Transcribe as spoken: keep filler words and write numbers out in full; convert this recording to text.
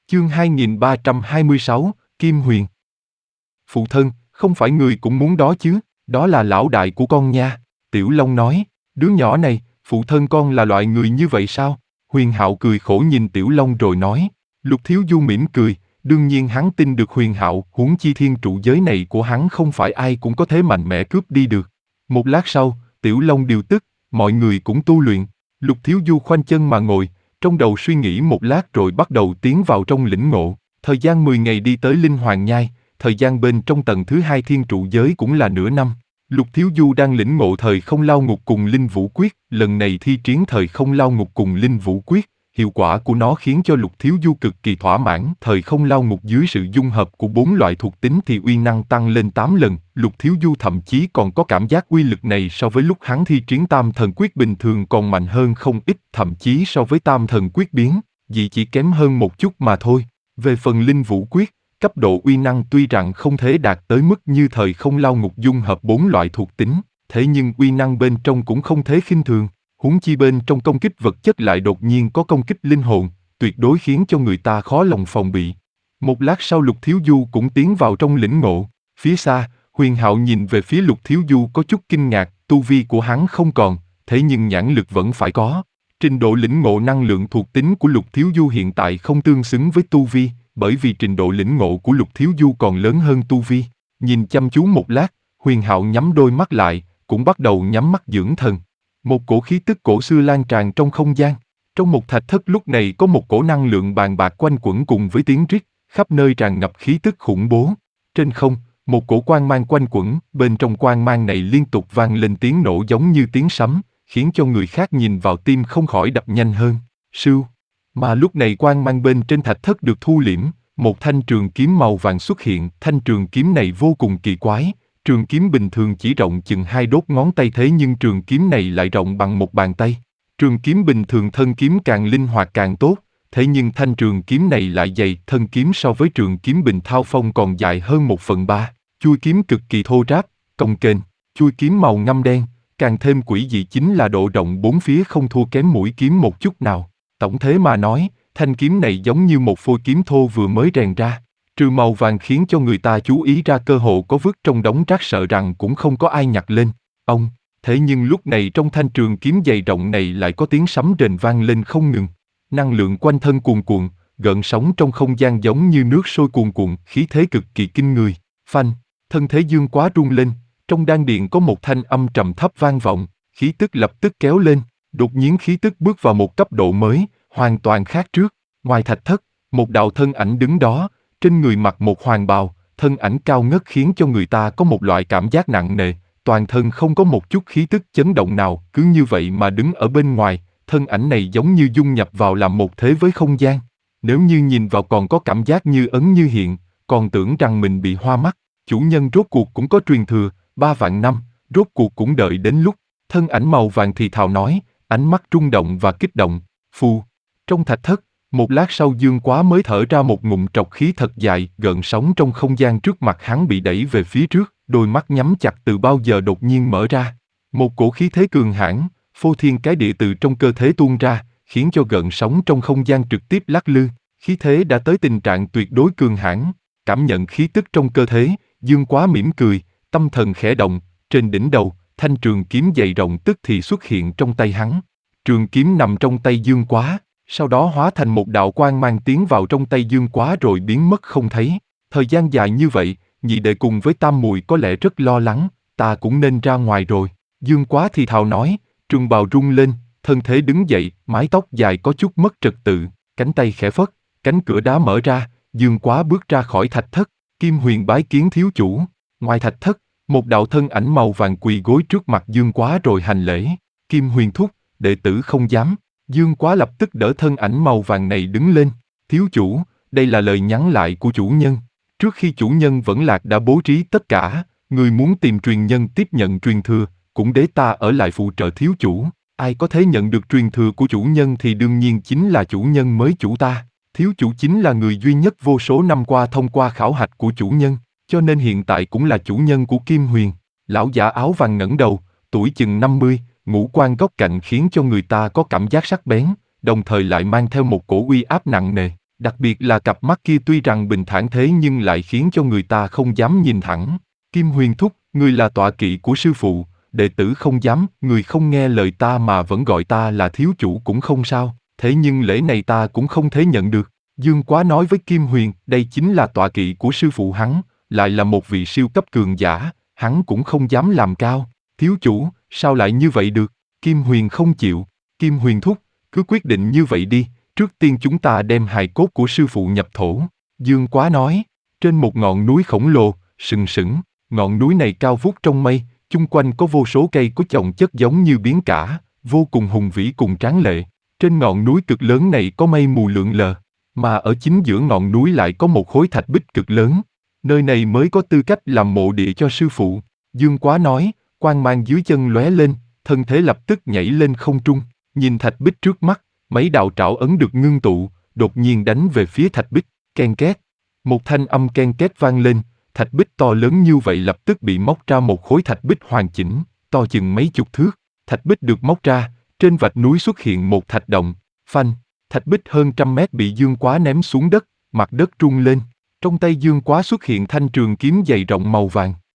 Chương hai nghìn ba trăm hai mươi sáu, Kim Huyền. Phụ thân, không phải người cũng muốn đó chứ, đó là lão đại của con nha. Tiểu Long nói, đứa nhỏ này, phụ thân con là loại người như vậy sao? Huyền Hạo cười khổ nhìn Tiểu Long rồi nói. Lục Thiếu Du mỉm cười, đương nhiên hắn tin được Huyền Hạo, huống chi thiên trụ giới này của hắn không phải ai cũng có thể mạnh mẽ cướp đi được. Một lát sau, Tiểu Long điều tức, mọi người cũng tu luyện. Lục Thiếu Du khoanh chân mà ngồi, trong đầu suy nghĩ một lát rồi bắt đầu tiến vào trong lĩnh ngộ. Thời gian mười ngày đi tới Linh Hoàng Nhai, thời gian bên trong tầng thứ hai thiên trụ giới cũng là nửa năm. Lục Thiếu Du đang lĩnh ngộ thời không lao ngục cùng Linh Vũ Quyết, lần này thi triển thời không lao ngục cùng Linh Vũ Quyết, hiệu quả của nó khiến cho Lục Thiếu Du cực kỳ thỏa mãn. Thời không lao ngục dưới sự dung hợp của bốn loại thuộc tính thì uy năng tăng lên tám lần, Lục Thiếu Du thậm chí còn có cảm giác uy lực này so với lúc hắn thi triển Tam Thần Quyết bình thường còn mạnh hơn không ít, thậm chí so với Tam Thần Quyết biến, chỉ chỉ kém hơn một chút mà thôi. Về phần Linh Vũ Quyết, cấp độ uy năng tuy rằng không thể đạt tới mức như thời không lao ngục dung hợp bốn loại thuộc tính, thế nhưng uy năng bên trong cũng không thể khinh thường. Huống chi bên trong công kích vật chất lại đột nhiên có công kích linh hồn, tuyệt đối khiến cho người ta khó lòng phòng bị. Một lát sau Lục Thiếu Du cũng tiến vào trong lĩnh ngộ. Phía xa, Huyền Hạo nhìn về phía Lục Thiếu Du có chút kinh ngạc, tu vi của hắn không còn, thế nhưng nhãn lực vẫn phải có. Trình độ lĩnh ngộ năng lượng thuộc tính của Lục Thiếu Du hiện tại không tương xứng với tu vi, bởi vì trình độ lĩnh ngộ của Lục Thiếu Du còn lớn hơn tu vi. Nhìn chăm chú một lát, Huyền Hạo nhắm đôi mắt lại, cũng bắt đầu nhắm mắt dưỡng thần. Một cổ khí tức cổ xưa lan tràn trong không gian. Trong một thạch thất lúc này có một cổ năng lượng bàn bạc quanh quẩn cùng với tiếng rít, khắp nơi tràn ngập khí tức khủng bố. Trên không, một cổ quang mang quanh quẩn, bên trong quang mang này liên tục vang lên tiếng nổ giống như tiếng sấm, khiến cho người khác nhìn vào tim không khỏi đập nhanh hơn. Sưu. Mà lúc này quang mang bên trên thạch thất được thu liễm, một thanh trường kiếm màu vàng xuất hiện. Thanh trường kiếm này vô cùng kỳ quái. Trường kiếm bình thường chỉ rộng chừng hai đốt ngón tay, thế nhưng trường kiếm này lại rộng bằng một bàn tay. Trường kiếm bình thường thân kiếm càng linh hoạt càng tốt, thế nhưng thanh trường kiếm này lại dày, thân kiếm so với trường kiếm bình thao phong còn dài hơn một phần ba. Chuôi kiếm cực kỳ thô ráp, cồng kềnh, chuôi kiếm màu ngăm đen, càng thêm quỷ dị chính là độ rộng bốn phía không thua kém mũi kiếm một chút nào. Tổng thế mà nói, thanh kiếm này giống như một phôi kiếm thô vừa mới rèn ra. Trừ màu vàng khiến cho người ta chú ý ra, cơ hồ có vứt trong đống rác sợ rằng cũng không có ai nhặt lên. Ông, thế nhưng lúc này trong thanh trường kiếm dày rộng này lại có tiếng sấm rền vang lên không ngừng. Năng lượng quanh thân cuồn cuộn, gợn sóng trong không gian giống như nước sôi cuồn cuộn, khí thế cực kỳ kinh người. Phanh, thân thế Dương Quá rung lên, trong đan điện có một thanh âm trầm thấp vang vọng, khí tức lập tức kéo lên, đột nhiên khí tức bước vào một cấp độ mới, hoàn toàn khác trước. Ngoài thạch thất, một đạo thân ảnh đứng đó, trên người mặc một hoàng bào, thân ảnh cao ngất khiến cho người ta có một loại cảm giác nặng nề, toàn thân không có một chút khí tức chấn động nào, cứ như vậy mà đứng ở bên ngoài, thân ảnh này giống như dung nhập vào làm một thế với không gian. Nếu như nhìn vào còn có cảm giác như ấn như hiện, còn tưởng rằng mình bị hoa mắt. Chủ nhân rốt cuộc cũng có truyền thừa, ba vạn năm, rốt cuộc cũng đợi đến lúc. Thân ảnh màu vàng thì thào nói, ánh mắt rung động và kích động. Phù. Trong thạch thất, một lát sau Dương Quá mới thở ra một ngụm trọc khí thật dài, gợn sóng trong không gian trước mặt hắn bị đẩy về phía trước, đôi mắt nhắm chặt từ bao giờ đột nhiên mở ra. Một cổ khí thế cường hãn, phô thiên cái địa từ trong cơ thể tuôn ra, khiến cho gợn sóng trong không gian trực tiếp lắc lư. Khí thế đã tới tình trạng tuyệt đối cường hãn. Cảm nhận khí tức trong cơ thể, Dương Quá mỉm cười, tâm thần khẽ động, trên đỉnh đầu, thanh trường kiếm dày rộng tức thì xuất hiện trong tay hắn. Trường kiếm nằm trong tay Dương Quá, sau đó hóa thành một đạo quang mang tiến vào trong tay Dương Quá rồi biến mất không thấy. Thời gian dài như vậy, nhị đệ cùng với Tam Mùi có lẽ rất lo lắng, ta cũng nên ra ngoài rồi. Dương Quá thì thào nói, trường bào rung lên, thân thế đứng dậy, mái tóc dài có chút mất trật tự, cánh tay khẽ phất, cánh cửa đá mở ra, Dương Quá bước ra khỏi thạch thất. Kim Huyền bái kiến thiếu chủ. Ngoài thạch thất, một đạo thân ảnh màu vàng quỳ gối trước mặt Dương Quá rồi hành lễ. Kim Huyền thúc, đệ tử không dám. Dương Quá lập tức đỡ thân ảnh màu vàng này đứng lên. Thiếu chủ, đây là lời nhắn lại của chủ nhân. Trước khi chủ nhân vẫn lạc đã bố trí tất cả, người muốn tìm truyền nhân tiếp nhận truyền thừa, cũng để ta ở lại phụ trợ thiếu chủ. Ai có thể nhận được truyền thừa của chủ nhân thì đương nhiên chính là chủ nhân mới chủ ta. Thiếu chủ chính là người duy nhất vô số năm qua thông qua khảo hạch của chủ nhân, cho nên hiện tại cũng là chủ nhân của Kim Huyền. Lão giả áo vàng ngẩng đầu, tuổi chừng năm mươi, ngũ quan góc cạnh khiến cho người ta có cảm giác sắc bén, đồng thời lại mang theo một cổ uy áp nặng nề. Đặc biệt là cặp mắt kia tuy rằng bình thản thế nhưng lại khiến cho người ta không dám nhìn thẳng. Kim Huyền thúc, người là tọa kỵ của sư phụ, đệ tử không dám, người không nghe lời ta mà vẫn gọi ta là thiếu chủ cũng không sao, thế nhưng lễ này ta cũng không thể nhận được. Dương Quá nói với Kim Huyền, đây chính là tọa kỵ của sư phụ hắn, lại là một vị siêu cấp cường giả, hắn cũng không dám làm cao. Thiếu chủ, sao lại như vậy được? Kim Huyền không chịu. Kim Huyền thúc, cứ quyết định như vậy đi, trước tiên chúng ta đem hài cốt của sư phụ nhập thổ. Dương Quá nói, trên một ngọn núi khổng lồ, sừng sững, ngọn núi này cao vút trong mây, chung quanh có vô số cây có chồng chất giống như biển cả, vô cùng hùng vĩ cùng tráng lệ. Trên ngọn núi cực lớn này có mây mù lượn lờ, mà ở chính giữa ngọn núi lại có một khối thạch bích cực lớn. Nơi này mới có tư cách làm mộ địa cho sư phụ. Dương Quá nói, quang mang dưới chân lóe lên, thân thế lập tức nhảy lên không trung, nhìn thạch bích trước mắt, mấy đạo trảo ấn được ngưng tụ, đột nhiên đánh về phía thạch bích, ken két. Một thanh âm ken két vang lên, thạch bích to lớn như vậy lập tức bị móc ra một khối thạch bích hoàn chỉnh, to chừng mấy chục thước. Thạch bích được móc ra, trên vạch núi xuất hiện một thạch động, phanh, thạch bích hơn trăm mét bị Dương Quá ném xuống đất, mặt đất rung lên. Trong tay Dương Quá xuất hiện thanh trường kiếm dày rộng màu vàng.